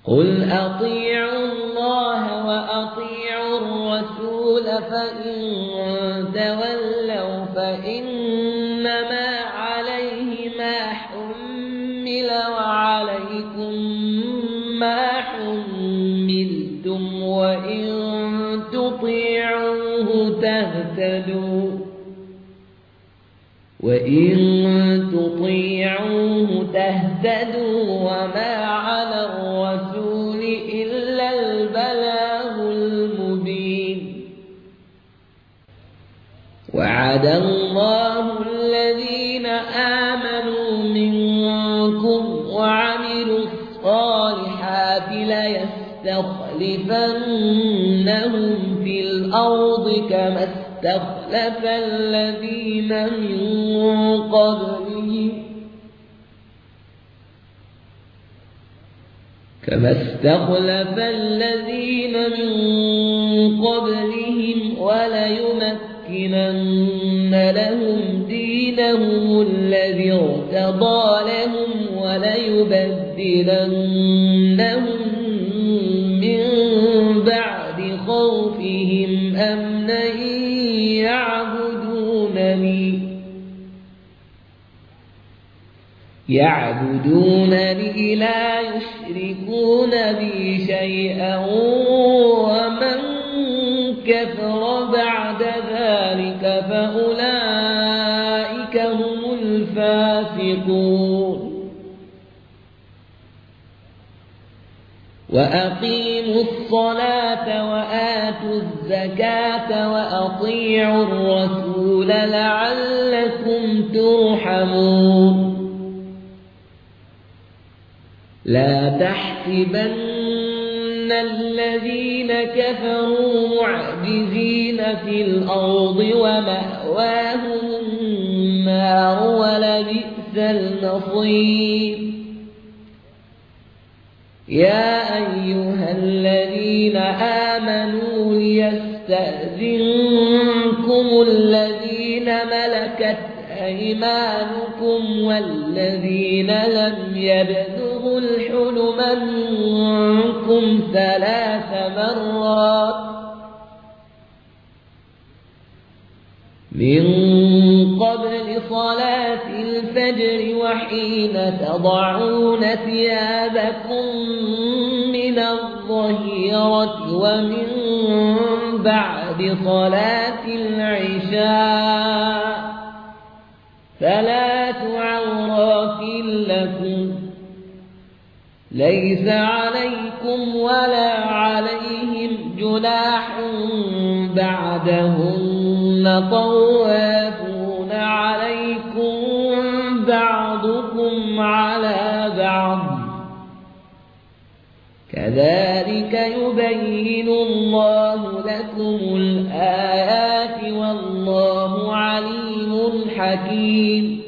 قل أطيعوا الله وأطيعوا الرسول فإن تولوا فإنما عليه ما حمل وعليكم ما حملتم وإن تطيعوه تهتدوا وما على الرسول إلا البلاغ المبين. وعد الله الذين آمنوا منكم وعملوا الصالحات ليستخلفنهم في الأرض كما استخلف الذين من قبلهم وليمكنن لهم دينهم الذي ارتضى لهم وليبدلنهم من بعد خوفهم أمنا يعبدونني لا يشركون بي شيئا ومن كفر بعد ذلك فأولئك هم الفاسقون. وأقيموا الصلاة وآتوا الزكاة وأطيعوا الرسول لعلكم ترحمون. لا تحسبن الذين كفروا معجزين في الأرض ومأواهم النار ولبئس المصير. يا أيها الذين آمنوا ليستأذنكم الذين ملكت أيمانكم والذين لم يبلغوا الحلم منكم 3 مرات من قبل صلاة الفجر وحين تضعون ثيابكم من الظهيرة ومن بعد صلاة العشاء 3 عورات لكم ليس عليكم ولا عليهم جناح بعدهن طوافون عليكم بعضكم على بعض كذلك يبين الله لكم الآيات والله عليم حكيم.